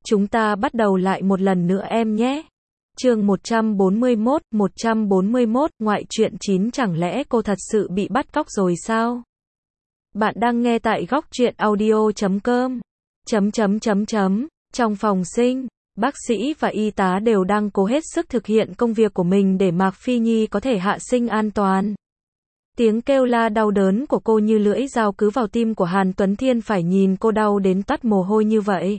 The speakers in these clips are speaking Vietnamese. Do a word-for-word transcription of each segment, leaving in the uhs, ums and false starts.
Chúng ta bắt đầu lại một lần nữa em nhé. Chương một trăm bốn mươi mốt, một trăm bốn mươi mốt, ngoại truyện chín chẳng lẽ cô thật sự bị bắt cóc rồi sao? Bạn đang nghe tại góc truyện audio chấm com. Chấm chấm chấm chấm. Trong phòng sinh, bác sĩ và y tá đều đang cố hết sức thực hiện công việc của mình để Mạc Phi Nhi có thể hạ sinh an toàn. Tiếng kêu la đau đớn của cô như lưỡi dao cứ vào tim của Hàn Tuấn Thiên, phải nhìn cô đau đến toát mồ hôi như vậy.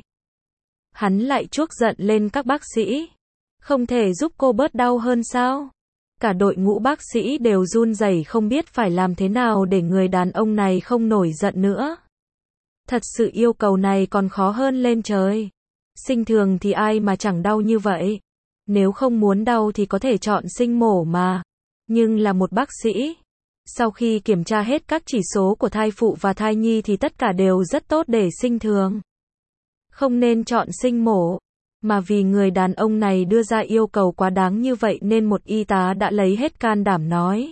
Hắn lại chuốc giận lên các bác sĩ. Không thể giúp cô bớt đau hơn sao? Cả đội ngũ bác sĩ đều run rẩy không biết phải làm thế nào để người đàn ông này không nổi giận nữa. Thật sự yêu cầu này còn khó hơn lên trời. Sinh thường thì ai mà chẳng đau như vậy. Nếu không muốn đau thì có thể chọn sinh mổ mà. Nhưng là một bác sĩ. Sau khi kiểm tra hết các chỉ số của thai phụ và thai nhi thì tất cả đều rất tốt để sinh thường. Không nên chọn sinh mổ. Mà vì người đàn ông này đưa ra yêu cầu quá đáng như vậy nên một y tá đã lấy hết can đảm nói.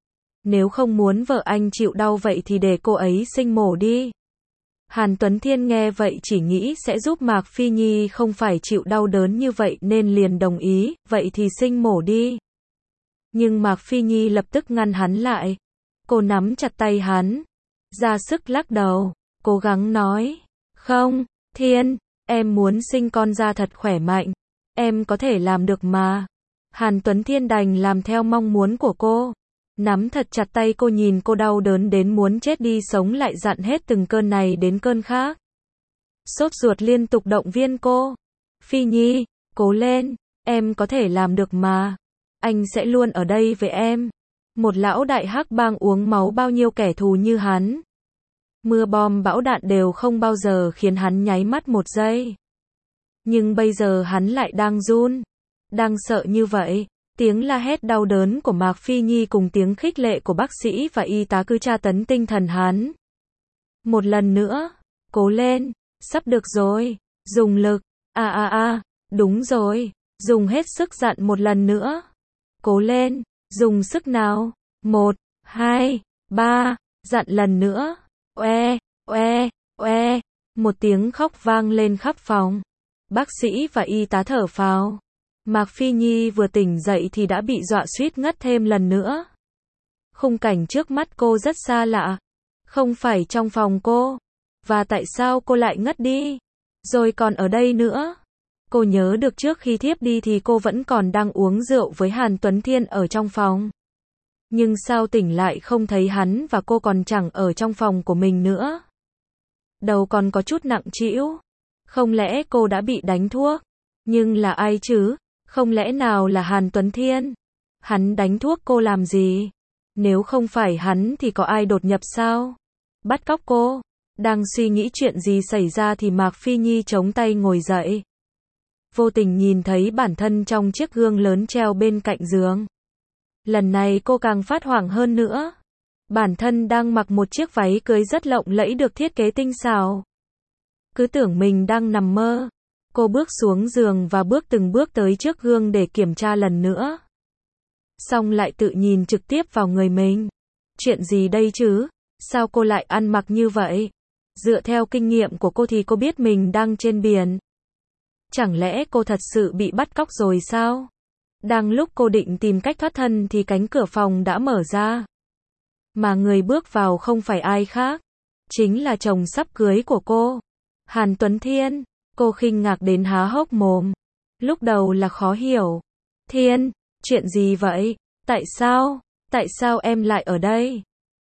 Nếu không muốn vợ anh chịu đau vậy thì để cô ấy sinh mổ đi. Hàn Tuấn Thiên nghe vậy chỉ nghĩ sẽ giúp Mạc Phi Nhi không phải chịu đau đớn như vậy nên liền đồng ý, vậy thì sinh mổ đi. Nhưng Mạc Phi Nhi lập tức ngăn hắn lại. Cô nắm chặt tay hắn, ra sức lắc đầu, cố gắng nói, không, Thiên, em muốn sinh con ra thật khỏe mạnh, em có thể làm được mà. Hàn Tuấn Thiên đành làm theo mong muốn của cô, nắm thật chặt tay cô, nhìn cô đau đớn đến muốn chết đi sống lại dặn hết từng cơn này đến cơn khác. Sốt ruột liên tục động viên cô, Phi Nhi, cố lên, em có thể làm được mà, anh sẽ luôn ở đây với em. Một lão đại hắc bang uống máu bao nhiêu kẻ thù như hắn. Mưa bom bão đạn đều không bao giờ khiến hắn nháy mắt một giây. Nhưng bây giờ hắn lại đang run, đang sợ như vậy. Tiếng la hét đau đớn của Mạc Phi Nhi cùng tiếng khích lệ của bác sĩ và y tá cứ tra tấn tinh thần hắn. Một lần nữa, cố lên, sắp được rồi, dùng lực, a a a, đúng rồi, dùng hết sức dặn một lần nữa. Cố lên, dùng sức nào, một, hai, ba, dặn lần nữa. Oe, oe, oe, một tiếng khóc vang lên khắp phòng. Bác sĩ và y tá thở phào. Mạc Phi Nhi vừa tỉnh dậy thì đã bị dọa suýt ngất thêm lần nữa. Khung cảnh trước mắt cô rất xa lạ. Không phải trong phòng cô. Và tại sao cô lại ngất đi? Rồi còn ở đây nữa. Cô nhớ được trước khi thiếp đi thì cô vẫn còn đang uống rượu với Hàn Tuấn Thiên ở trong phòng. Nhưng sao tỉnh lại không thấy hắn và cô còn chẳng ở trong phòng của mình nữa. Đầu còn có chút nặng trĩu. Không lẽ cô đã bị đánh thuốc? Nhưng là ai chứ? Không lẽ nào là Hàn Tuấn Thiên? Hắn đánh thuốc cô làm gì? Nếu không phải hắn thì có ai đột nhập sao? Bắt cóc cô? Đang suy nghĩ chuyện gì xảy ra thì Mạc Phi Nhi chống tay ngồi dậy. Vô tình nhìn thấy bản thân trong chiếc gương lớn treo bên cạnh giường. Lần này cô càng phát hoảng hơn nữa. Bản thân đang mặc một chiếc váy cưới rất lộng lẫy được thiết kế tinh xảo. Cứ tưởng mình đang nằm mơ. Cô bước xuống giường và bước từng bước tới trước gương để kiểm tra lần nữa. Xong lại tự nhìn trực tiếp vào người mình. Chuyện gì đây chứ? Sao cô lại ăn mặc như vậy? Dựa theo kinh nghiệm của cô thì cô biết mình đang trên biển. Chẳng lẽ cô thật sự bị bắt cóc rồi sao? Đang lúc cô định tìm cách thoát thân thì cánh cửa phòng đã mở ra. Mà người bước vào không phải ai khác. Chính là chồng sắp cưới của cô. Hàn Tuấn Thiên. Cô khinh ngạc đến há hốc mồm. Lúc đầu là khó hiểu. Thiên, chuyện gì vậy? Tại sao? Tại sao em lại ở đây?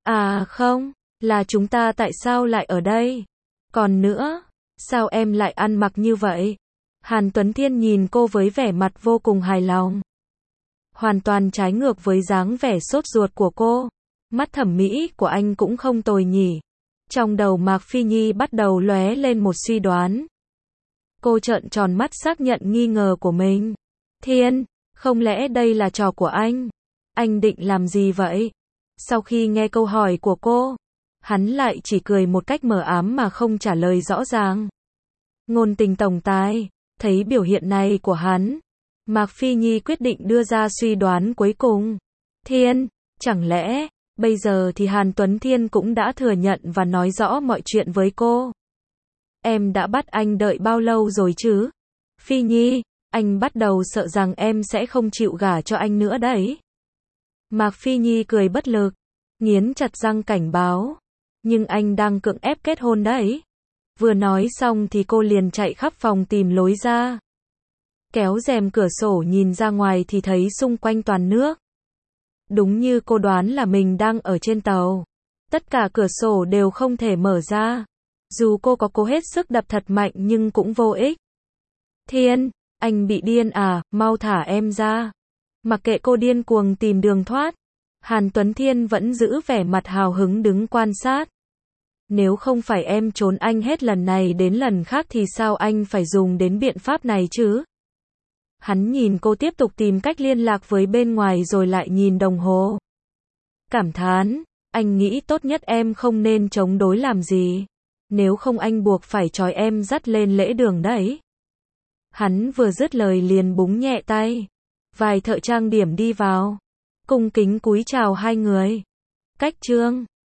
À không, là chúng ta tại sao lại ở đây? Còn nữa, sao em lại ăn mặc như vậy? Hàn Tuấn Thiên nhìn cô với vẻ mặt vô cùng hài lòng. Hoàn toàn trái ngược với dáng vẻ sốt ruột của cô. Mắt thẩm mỹ của anh cũng không tồi nhỉ. Trong đầu Mạc Phi Nhi bắt đầu lóe lên một suy đoán. Cô trợn tròn mắt xác nhận nghi ngờ của mình. Thiên, không lẽ đây là trò của anh? Anh định làm gì vậy? Sau khi nghe câu hỏi của cô, hắn lại chỉ cười một cách mờ ám mà không trả lời rõ ràng. Ngôn tình tổng tài, thấy biểu hiện này của hắn, Mạc Phi Nhi quyết định đưa ra suy đoán cuối cùng. Thiên, chẳng lẽ, bây giờ thì Hàn Tuấn Thiên cũng đã thừa nhận và nói rõ mọi chuyện với cô? Em đã bắt anh đợi bao lâu rồi chứ? Phi Nhi, anh bắt đầu sợ rằng em sẽ không chịu gả cho anh nữa đấy. Mạc Phi Nhi cười bất lực, nghiến chặt răng cảnh báo. Nhưng anh đang cưỡng ép kết hôn đấy. Vừa nói xong thì cô liền chạy khắp phòng tìm lối ra. Kéo rèm cửa sổ nhìn ra ngoài thì thấy xung quanh toàn nước. Đúng như cô đoán là mình đang ở trên tàu. Tất cả cửa sổ đều không thể mở ra. Dù cô có cố hết sức đập thật mạnh nhưng cũng vô ích. Thiên, anh bị điên à, mau thả em ra. Mặc kệ cô điên cuồng tìm đường thoát, Hàn Tuấn Thiên vẫn giữ vẻ mặt hào hứng đứng quan sát. Nếu không phải em trốn anh hết lần này đến lần khác thì sao anh phải dùng đến biện pháp này chứ? Hắn nhìn cô tiếp tục tìm cách liên lạc với bên ngoài rồi lại nhìn đồng hồ. Cảm thán, anh nghĩ tốt nhất em không nên chống đối làm gì. Nếu không anh buộc phải trói em dắt lên lễ đường đấy. Hắn vừa dứt lời liền búng nhẹ tay. Vài thợ trang điểm đi vào. Cung kính cúi chào hai người. Cách chương